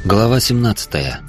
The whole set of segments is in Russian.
Глава 17.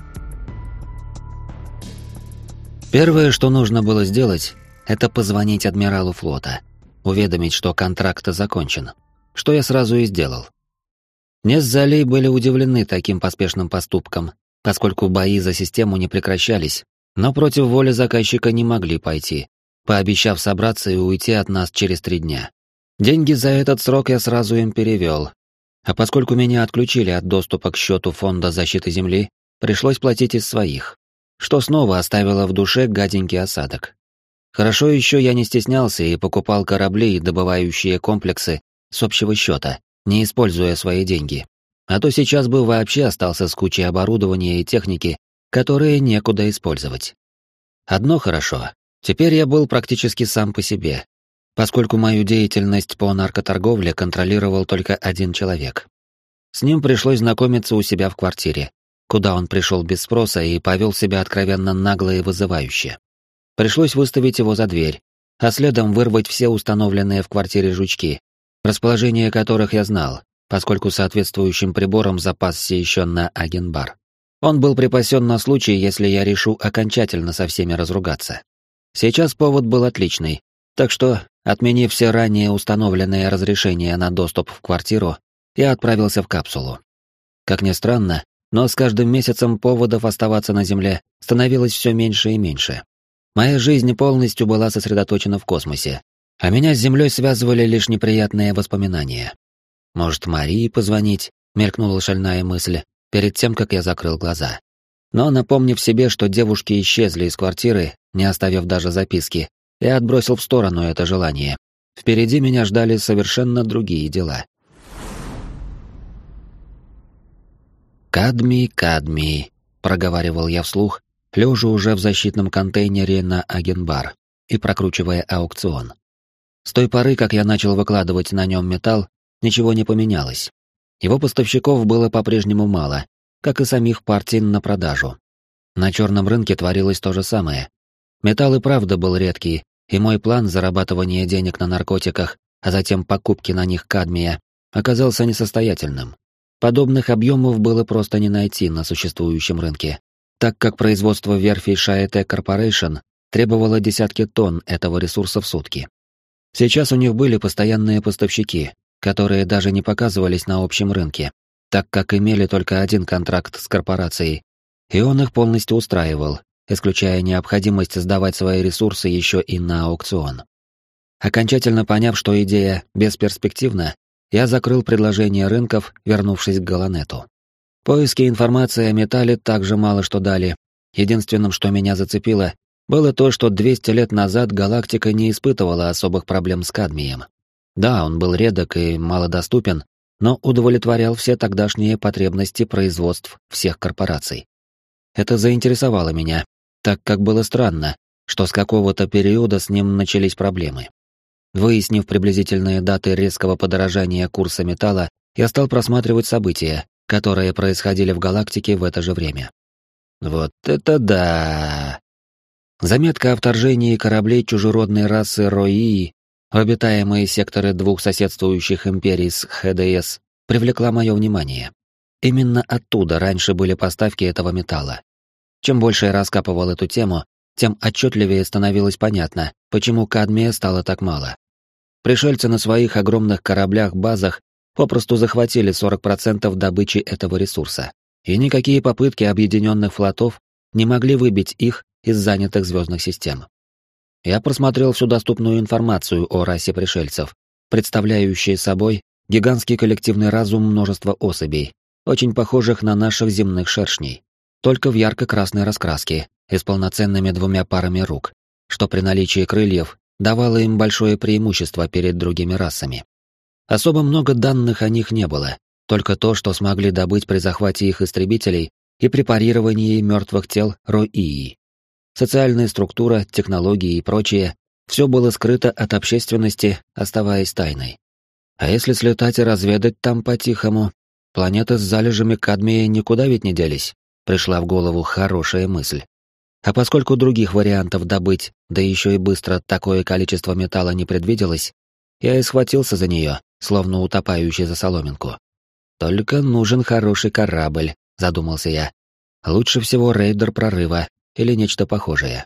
Первое, что нужно было сделать, это позвонить адмиралу флота, уведомить, что контракт закончен, что я сразу и сделал. Нес с Залей были удивлены таким поспешным поступком, поскольку бои за систему не прекращались, но против воли заказчика не могли пойти, пообещав собраться и уйти от нас через 3 дня. Деньги за этот срок я сразу им перевел, а поскольку меня отключили от доступа к счету Фонда защиты Земли, пришлось платить из своих, что снова оставило в душе гаденький осадок. Хорошо еще я не стеснялся и покупал корабли и добывающие комплексы с общего счета, не используя свои деньги. А то сейчас бы вообще остался с кучей оборудования и техники, которые некуда использовать. Одно хорошо, теперь я был практически сам по себе, поскольку мою деятельность по наркоторговле контролировал только один человек. С ним пришлось знакомиться у себя в квартире, куда он пришел без спроса и повел себя откровенно нагло и вызывающе. Пришлось выставить его за дверь, а следом вырвать все установленные в квартире жучки, расположение которых я знал, поскольку соответствующим прибором запасся еще на Агенбар. Он был припасен на случай, если я решу окончательно со всеми разругаться. Сейчас повод был отличный, так что, отменив все ранее установленные разрешения на доступ в квартиру, я отправился в капсулу. Как ни странно, но с каждым месяцем поводов оставаться на Земле становилось все меньше и меньше. Моя жизнь полностью была сосредоточена в космосе, а меня с Землей связывали лишь неприятные воспоминания. Может, Марии позвонить, мелькнула шальная мысль, перед тем, как я закрыл глаза. Но, напомнив себе, что девушки исчезли из квартиры, не оставив даже записки, я отбросил в сторону это желание. Впереди меня ждали совершенно другие дела. «Кадмий», — проговаривал я вслух, лежа уже в защитном контейнере на Агенбар и прокручивая аукцион. С той поры, как я начал выкладывать на нем металл, ничего не поменялось. Его поставщиков было по-прежнему мало, как и самих партий на продажу. На черном рынке творилось то же самое. Металл и правда был редкий, и мой план зарабатывания денег на наркотиках, а затем покупки на них кадмия, оказался несостоятельным. Подобных объемов было просто не найти на существующем рынке, так как производство верфи Shaete Corporation требовало десятки тонн этого ресурса в сутки. Сейчас у них были постоянные поставщики, которые даже не показывались на общем рынке, так как имели только один контракт с корпорацией, и он их полностью устраивал, исключая необходимость сдавать свои ресурсы еще и на аукцион. Окончательно поняв, что идея бесперспективна, я закрыл предложение рынков, вернувшись к Галанету. Поиски информации о металле также мало что дали. Единственным, что меня зацепило, было то, что 200 лет назад галактика не испытывала особых проблем с кадмием. Да, он был редок и малодоступен, но удовлетворял все тогдашние потребности производств всех корпораций. Это заинтересовало меня, так как было странно, что с какого-то периода с ним начались проблемы. Выяснив приблизительные даты резкого подорожания курса металла, я стал просматривать события, которые происходили в галактике в это же время. Вот это да! Заметка о вторжении кораблей чужеродной расы Роии в обитаемые секторы 2 соседствующих империй с ХДС привлекла мое внимание. Именно оттуда раньше были поставки этого металла. Чем больше я раскапывал эту тему, тем отчетливее становилось понятно, почему кадмия стало так мало. Пришельцы на своих огромных кораблях-базах попросту захватили 40% добычи этого ресурса, и никакие попытки объединенных флотов не могли выбить их из занятых звездных систем. Я просмотрел всю доступную информацию о расе пришельцев, представляющей собой гигантский коллективный разум множества особей, очень похожих на наших земных шершней, только в ярко-красной раскраске и с полноценными 2 парами рук, что при наличии крыльев давало им большое преимущество перед другими расами. Особо много данных о них не было, только то, что смогли добыть при захвате их истребителей и препарировании мертвых тел Роии. Социальная структура, технологии и прочее — все было скрыто от общественности, оставаясь тайной. А если слетать и разведать там по-тихому, планеты с залежами кадмия никуда ведь не делись, пришла в голову хорошая мысль. А поскольку других вариантов добыть, да еще и быстро такое количество металла не предвиделось, я и схватился за нее, словно утопающий за соломинку. Только нужен хороший корабль, задумался я. Лучше всего рейдер прорыва или нечто похожее.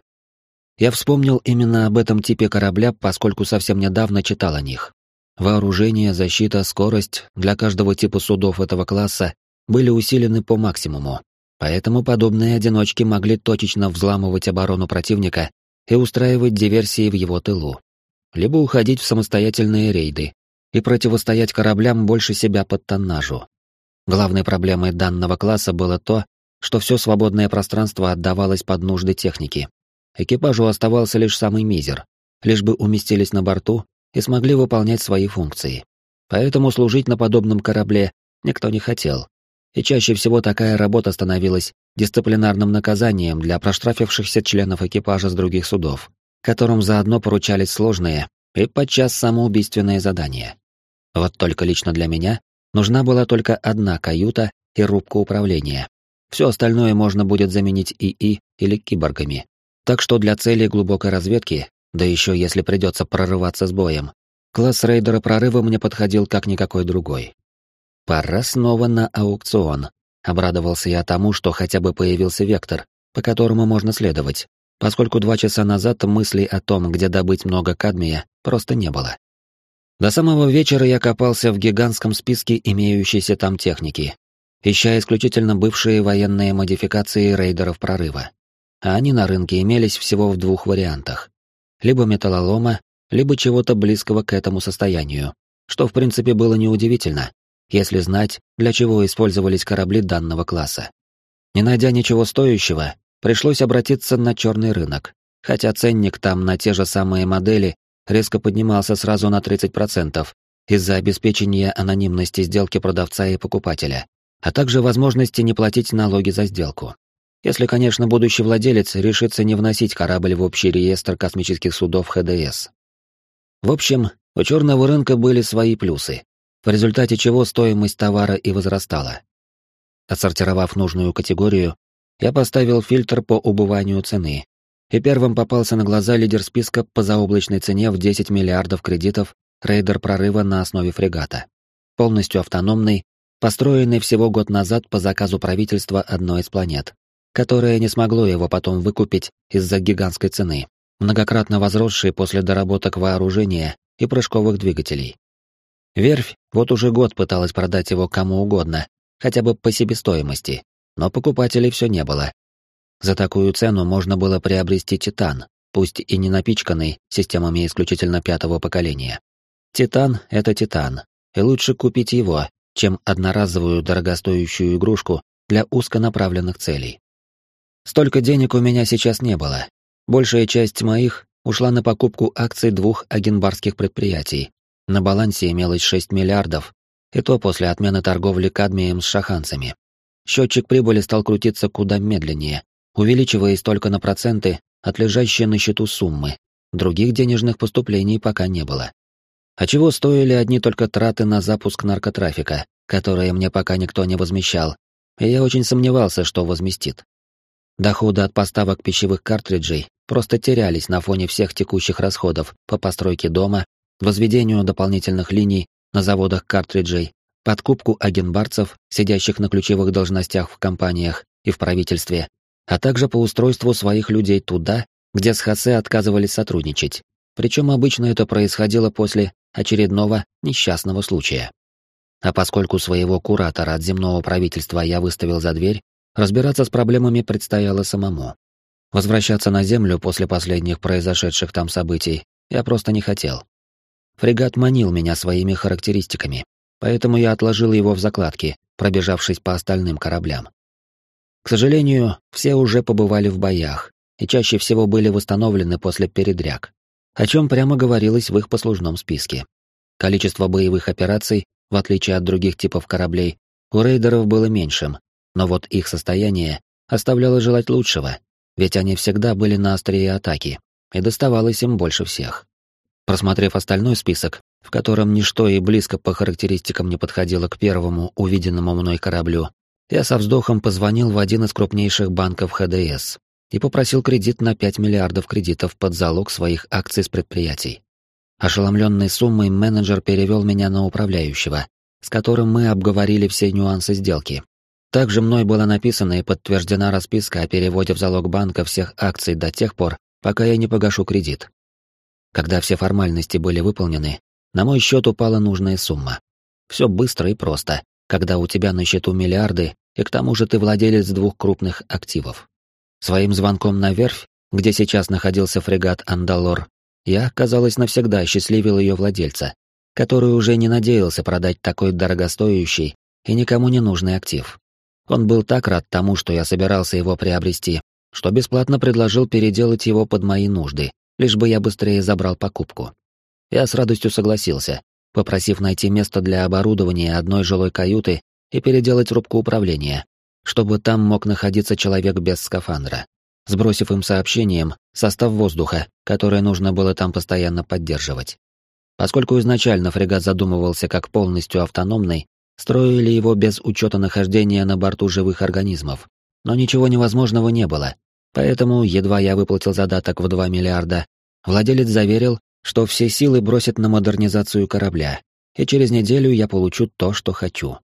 Я вспомнил именно об этом типе корабля, поскольку совсем недавно читал о них. Вооружение, защита, скорость для каждого типа судов этого класса были усилены по максимуму, поэтому подобные одиночки могли точечно взламывать оборону противника и устраивать диверсии в его тылу, либо уходить в самостоятельные рейды и противостоять кораблям больше себя по тоннажу. Главной проблемой данного класса было то, что все свободное пространство отдавалось под нужды техники. Экипажу оставался лишь самый мизер, лишь бы уместились на борту и смогли выполнять свои функции. Поэтому служить на подобном корабле никто не хотел. И чаще всего такая работа становилась дисциплинарным наказанием для проштрафившихся членов экипажа с других судов, которым заодно поручались сложные и подчас самоубийственные задания. Вот только лично для меня нужна была только одна каюта и рубка управления. Все остальное можно будет заменить ИИ или киборгами. Так что для целей глубокой разведки, да еще если придется прорываться с боем, класс рейдера прорыва мне подходил как никакой другой. Пора снова на аукцион. Обрадовался я тому, что хотя бы появился вектор, по которому можно следовать, поскольку 2 часа назад мыслей о том, где добыть много кадмия, просто не было. До самого вечера я копался в гигантском списке имеющейся там техники, ища исключительно бывшие военные модификации рейдеров прорыва. А они на рынке имелись всего в 2 вариантах. Либо металлолома, либо чего-то близкого к этому состоянию, что в принципе было неудивительно, если знать, для чего использовались корабли данного класса. Не найдя ничего стоящего, пришлось обратиться на черный рынок, хотя ценник там на те же самые модели резко поднимался сразу на 30% из-за обеспечения анонимности сделки продавца и покупателя, а также возможности не платить налоги за сделку. Если, конечно, будущий владелец решится не вносить корабль в общий реестр космических судов ХДС. В общем, у черного рынка были свои плюсы, в результате чего стоимость товара и возрастала. Отсортировав нужную категорию, я поставил фильтр по убыванию цены, и первым попался на глаза лидер списка по заоблачной цене в 10 миллиардов кредитов рейдер прорыва на основе фрегата. Полностью автономный, построенный всего год назад по заказу правительства одной из планет, которое не смогло его потом выкупить из-за гигантской цены, многократно возросшей после доработок вооружения и прыжковых двигателей. Верфь вот уже год пыталась продать его кому угодно, хотя бы по себестоимости, но покупателей все не было. За такую цену можно было приобрести Титан, пусть и не напичканный системами исключительно 5-го поколения. Титан — это Титан, и лучше купить его, чем одноразовую дорогостоящую игрушку для узконаправленных целей. Столько денег у меня сейчас не было. Большая часть моих ушла на покупку акций 2 агенбарских предприятий. На балансе имелось 6 миллиардов, и то после отмены торговли кадмием с шаханцами. Счетчик прибыли стал крутиться куда медленнее, увеличиваясь только на проценты от лежащей на счету суммы. Других денежных поступлений пока не было. А чего стоили одни только траты на запуск наркотрафика, которые мне пока никто не возмещал, и я очень сомневался, что возместит. Доходы от поставок пищевых картриджей просто терялись на фоне всех текущих расходов по постройке дома, возведению дополнительных линий на заводах картриджей, подкупку агенбарцев, сидящих на ключевых должностях в компаниях и в правительстве, а также по устройству своих людей туда, где с Хосе отказывались сотрудничать. Причем обычно это происходило после очередного несчастного случая. А поскольку своего куратора от земного правительства я выставил за дверь, разбираться с проблемами предстояло самому. Возвращаться на Землю после последних произошедших там событий я просто не хотел. Фрегат манил меня своими характеристиками, поэтому я отложил его в закладки, пробежавшись по остальным кораблям. К сожалению, все уже побывали в боях, и чаще всего были восстановлены после передряг, о чем прямо говорилось в их послужном списке. Количество боевых операций, в отличие от других типов кораблей, у рейдеров было меньшим, но вот их состояние оставляло желать лучшего, ведь они всегда были на острие атаки, и доставалось им больше всех. Просмотрев остальной список, в котором ничто и близко по характеристикам не подходило к первому увиденному мной кораблю, я со вздохом позвонил в один из крупнейших банков ХДС и попросил кредит на 5 миллиардов кредитов под залог своих акций с предприятий. Ошеломленный суммой менеджер перевел меня на управляющего, с которым мы обговорили все нюансы сделки. Также мной была написана и подтверждена расписка о переводе в залог банка всех акций до тех пор, пока я не погашу кредит. Когда все формальности были выполнены, на мой счет упала нужная сумма. Все быстро и просто, когда у тебя на счету миллиарды, и к тому же ты владелец двух крупных активов. Своим звонком на верфь, где сейчас находился фрегат «Андалор», я, казалось, навсегда счастливил ее владельца, который уже не надеялся продать такой дорогостоящий и никому не нужный актив. Он был так рад тому, что я собирался его приобрести, что бесплатно предложил переделать его под мои нужды, лишь бы я быстрее забрал покупку. Я с радостью согласился, попросив найти место для оборудования одной жилой каюты и переделать рубку управления, чтобы там мог находиться человек без скафандра, сбросив им сообщением состав воздуха, который нужно было там постоянно поддерживать. Поскольку изначально фрегат задумывался как полностью автономный, строили его без учета нахождения на борту живых организмов. Но ничего невозможного не было, поэтому, едва я выплатил задаток в 2 миллиарда, владелец заверил, что все силы бросит на модернизацию корабля, и через неделю я получу то, что хочу.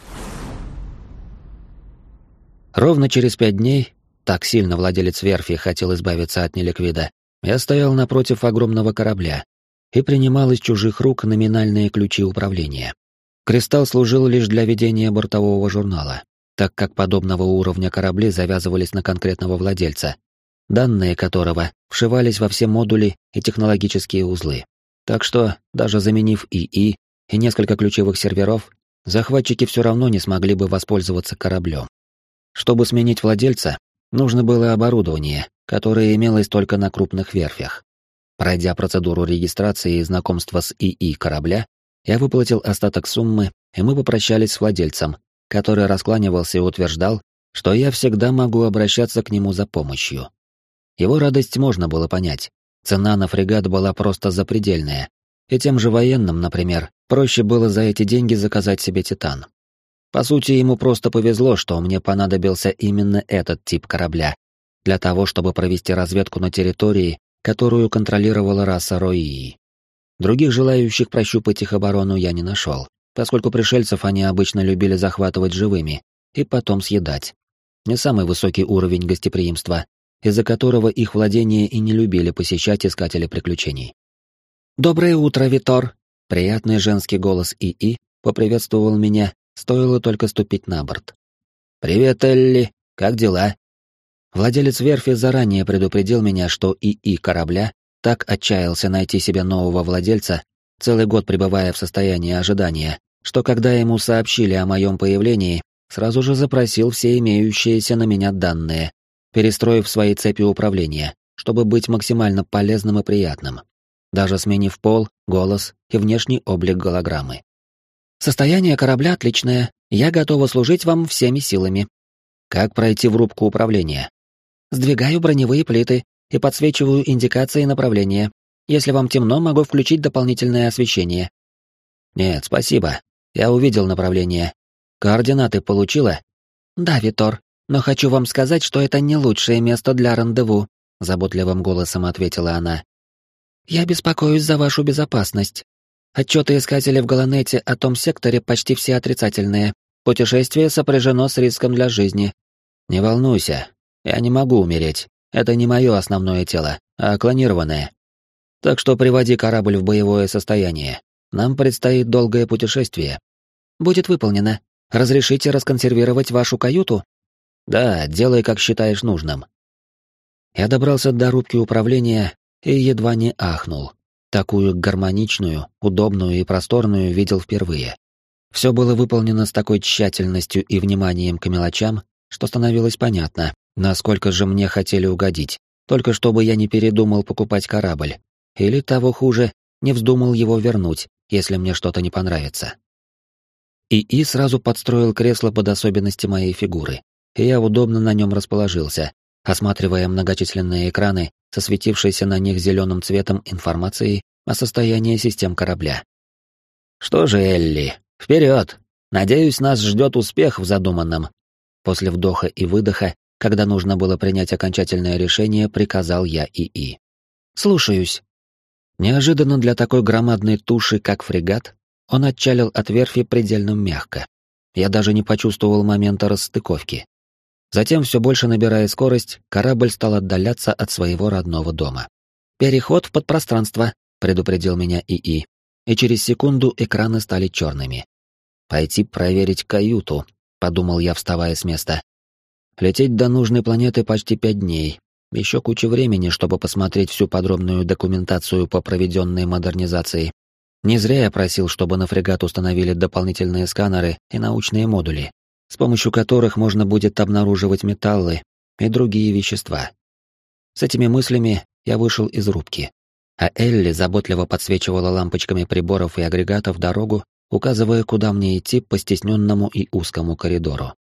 Ровно через 5 дней, так сильно владелец верфи хотел избавиться от неликвида, я стоял напротив огромного корабля и принимал из чужих рук номинальные ключи управления. Кристалл служил лишь для ведения бортового журнала, так как подобного уровня корабли завязывались на конкретного владельца, данные которого вшивались во все модули и технологические узлы. Так что, даже заменив ИИ и несколько ключевых серверов, захватчики все равно не смогли бы воспользоваться кораблем. Чтобы сменить владельца, нужно было оборудование, которое имелось только на крупных верфях. Пройдя процедуру регистрации и знакомства с ИИ корабля, я выплатил остаток суммы, и мы попрощались с владельцем, который раскланивался и утверждал, что я всегда могу обращаться к нему за помощью. Его радость можно было понять. Цена на фрегат была просто запредельная, и тем же военным, например, проще было за эти деньги заказать себе «Титан». По сути, ему просто повезло, что мне понадобился именно этот тип корабля, для того, чтобы провести разведку на территории, которую контролировала раса Роии. Других желающих прощупать их оборону я не нашел, поскольку пришельцев они обычно любили захватывать живыми и потом съедать. Не самый высокий уровень гостеприимства, из-за которого их владения и не любили посещать искатели приключений. «Доброе утро, Витор!» Приятный женский голос ИИ поприветствовал меня, стоило только ступить на борт. «Привет, Элли! Как дела?» Владелец верфи заранее предупредил меня, что ИИ корабля так отчаялся найти себе нового владельца, целый год пребывая в состоянии ожидания, что когда ему сообщили о моем появлении, сразу же запросил все имеющиеся на меня данные, перестроив свои цепи управления, чтобы быть максимально полезным и приятным, даже сменив пол, голос и внешний облик голограммы. «Состояние корабля отличное, я готова служить вам всеми силами». «Как пройти в рубку управления?» «Сдвигаю броневые плиты и подсвечиваю индикации направления. Если вам темно, могу включить дополнительное освещение». «Нет, спасибо. Я увидел направление. Координаты получила?» «Да, Витор, но хочу вам сказать, что это не лучшее место для рандеву», — заботливым голосом ответила она. «Я беспокоюсь за вашу безопасность. Отчеты искателей в Галанете о том секторе почти все отрицательные. Путешествие сопряжено с риском для жизни». «Не волнуйся, я не могу умереть. Это не мое основное тело, а клонированное. Так что приводи корабль в боевое состояние. Нам предстоит долгое путешествие». «Будет выполнено. Разрешите расконсервировать вашу каюту?» «Да, делай, как считаешь нужным». Я добрался до рубки управления и едва не ахнул. Такую гармоничную, удобную и просторную видел впервые. Все было выполнено с такой тщательностью и вниманием к мелочам, что становилось понятно, насколько же мне хотели угодить, только чтобы я не передумал покупать корабль, или, того хуже, не вздумал его вернуть, если мне что-то не понравится. ИИ сразу подстроил кресло под особенности моей фигуры, и я удобно на нем расположился, осматривая многочисленные экраны со светившейся на них зеленым цветом информацией о состоянии систем корабля. «Что же, Элли, вперед! Надеюсь, нас ждет успех в задуманном». После вдоха и выдоха, когда нужно было принять окончательное решение, приказал я ИИ. «Слушаюсь». Неожиданно для такой громадной туши, как фрегат, он отчалил от верфи предельно мягко. Я даже не почувствовал момента расстыковки. Затем, все больше набирая скорость, корабль стал отдаляться от своего родного дома. «Переход в подпространство», — предупредил меня ИИ, и через секунду экраны стали черными. «Пойти проверить каюту», — подумал я, вставая с места. Лететь до нужной планеты почти 5 дней. Еще куча времени, чтобы посмотреть всю подробную документацию по проведенной модернизации. Не зря я просил, чтобы на фрегат установили дополнительные сканеры и научные модули, с помощью которых можно будет обнаруживать металлы и другие вещества. С этими мыслями я вышел из рубки, а Элли заботливо подсвечивала лампочками приборов и агрегатов дорогу, указывая, куда мне идти по стесненному и узкому коридору.